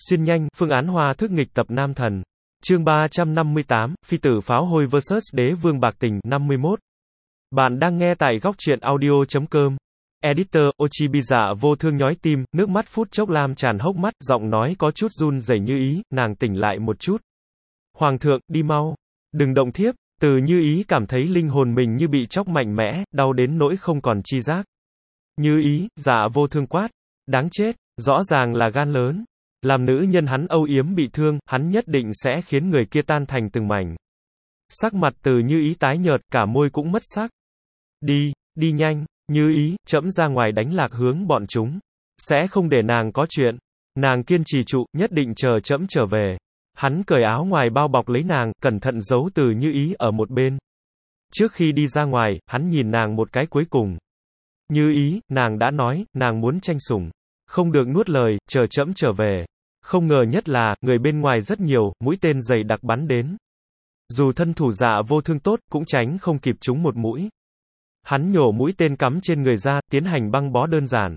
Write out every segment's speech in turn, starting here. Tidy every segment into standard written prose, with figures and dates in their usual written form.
Xuyên nhanh, phương án hòa thức nghịch tập Nam Thần. Chương 358, Phi tử pháo hôi vs Đế vương bạc tình, 51. Bạn đang nghe tại góc truyện audio.com. Editor, Ochibiza vô thương nhói tim, nước mắt phút chốc lam tràn hốc mắt, giọng nói có chút run rẩy Như Ý, nàng tỉnh lại một chút. Hoàng thượng, đi mau. Đừng động thiếp. Từ Như Ý cảm thấy linh hồn mình như bị chóc mạnh mẽ, đau đến nỗi không còn chi giác. Như Ý, dạ vô thương quát. Đáng chết, rõ ràng là gan lớn. Làm nữ nhân hắn âu yếm bị thương, hắn nhất định sẽ khiến người kia tan thành từng mảnh. Sắc mặt Từ Như Ý tái nhợt, cả môi cũng mất sắc. Đi nhanh, Như Ý, trẫm ra ngoài đánh lạc hướng bọn chúng. Sẽ không để nàng có chuyện. Nàng kiên trì trụ, nhất định chờ trẫm trở về. Hắn cởi áo ngoài bao bọc lấy nàng, cẩn thận giấu Từ Như Ý ở một bên. Trước khi đi ra ngoài, hắn nhìn nàng một cái cuối cùng. Như Ý, nàng đã nói, nàng muốn tranh sủng. Không được nuốt lời, chờ trẫm trở về. Không ngờ nhất là, người bên ngoài rất nhiều, mũi tên dày đặc bắn đến. Dù thân thủ dạ vô thương tốt, cũng tránh không kịp trúng một mũi. Hắn nhổ mũi tên cắm trên người ra, tiến hành băng bó đơn giản.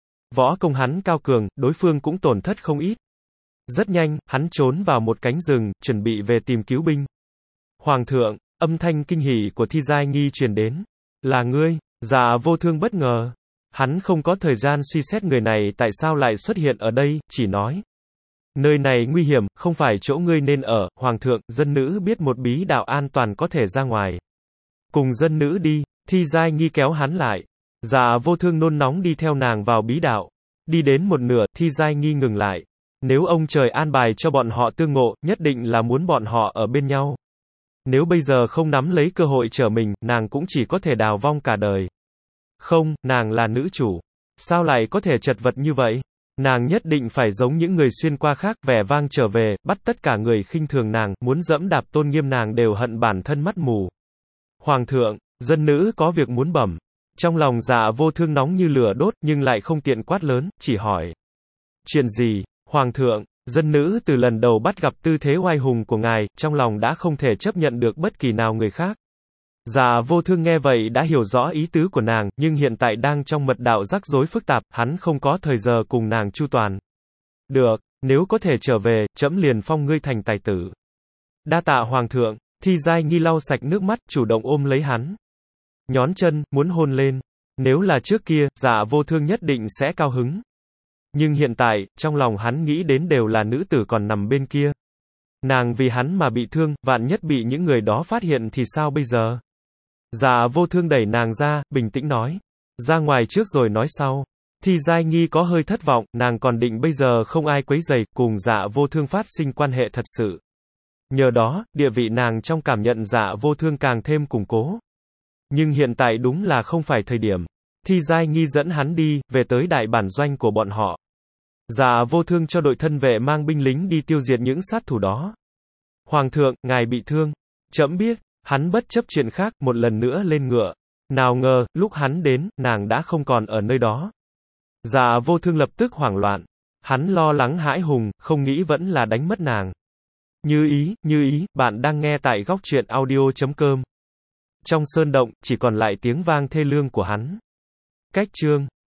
Võ công hắn cao cường, đối phương cũng tổn thất không ít. Rất nhanh, hắn trốn vào một cánh rừng, chuẩn bị về tìm cứu binh. Hoàng thượng, âm thanh kinh hỉ của Thi Giai Nghi truyền đến. Là ngươi, dạ vô thương bất ngờ. Hắn không có thời gian suy xét người này tại sao lại xuất hiện ở đây, chỉ nói. Nơi này nguy hiểm, không phải chỗ ngươi nên ở, hoàng thượng, dân nữ biết một bí đạo an toàn có thể ra ngoài. Cùng dân nữ đi, Thi Giai Nghi kéo hắn lại. Dạ vô thương nôn nóng đi theo nàng vào bí đạo. Đi đến một nửa, Thi Giai Nghi ngừng lại. Nếu ông trời an bài cho bọn họ tương ngộ, nhất định là muốn bọn họ ở bên nhau. Nếu bây giờ không nắm lấy cơ hội trở mình, nàng cũng chỉ có thể đào vong cả đời. Không, nàng là nữ chủ. Sao lại có thể chật vật như vậy? Nàng nhất định phải giống những người xuyên qua khác, vẻ vang trở về, bắt tất cả người khinh thường nàng, muốn dẫm đạp tôn nghiêm nàng đều hận bản thân mắt mù. Hoàng thượng, dân nữ có việc muốn bẩm. Trong lòng dạ vô thương nóng như lửa đốt, nhưng lại không tiện quát lớn, chỉ hỏi. Chuyện gì? Hoàng thượng, dân nữ từ lần đầu bắt gặp tư thế oai hùng của ngài, trong lòng đã không thể chấp nhận được bất kỳ nào người khác. Dạ vô thương nghe vậy đã hiểu rõ ý tứ của nàng, nhưng hiện tại đang trong mật đạo rắc rối phức tạp, hắn không có thời giờ cùng nàng chu toàn. Được, nếu có thể trở về, trẫm liền phong ngươi thành tài tử. Đa tạ hoàng thượng. Thi Giai Nghi lau sạch nước mắt, chủ động ôm lấy hắn. Nhón chân, muốn hôn lên. Nếu là trước kia, dạ vô thương nhất định sẽ cao hứng. Nhưng hiện tại, trong lòng hắn nghĩ đến đều là nữ tử còn nằm bên kia. Nàng vì hắn mà bị thương, vạn nhất bị những người đó phát hiện thì sao bây giờ? Dạ vô thương đẩy nàng ra, bình tĩnh nói. Ra ngoài trước rồi nói sau. Thi Giai Nghi có hơi thất vọng, nàng còn định bây giờ không ai quấy rầy, cùng dạ vô thương phát sinh quan hệ thật sự. Nhờ đó, địa vị nàng trong cảm nhận dạ vô thương càng thêm củng cố. Nhưng hiện tại đúng là không phải thời điểm. Thi Giai Nghi dẫn hắn đi, về tới đại bản doanh của bọn họ. Dạ vô thương cho đội thân vệ mang binh lính đi tiêu diệt những sát thủ đó. Hoàng thượng, ngài bị thương. Trẫm biết. Hắn bất chấp chuyện khác, một lần nữa lên ngựa. Nào ngờ, lúc hắn đến, nàng đã không còn ở nơi đó. Dạ vô thương lập tức hoảng loạn. Hắn lo lắng hãi hùng, không nghĩ vẫn là đánh mất nàng. Như Ý, bạn đang nghe tại góc truyện audio.com. Trong sơn động, chỉ còn lại tiếng vang thê lương của hắn. Cách chương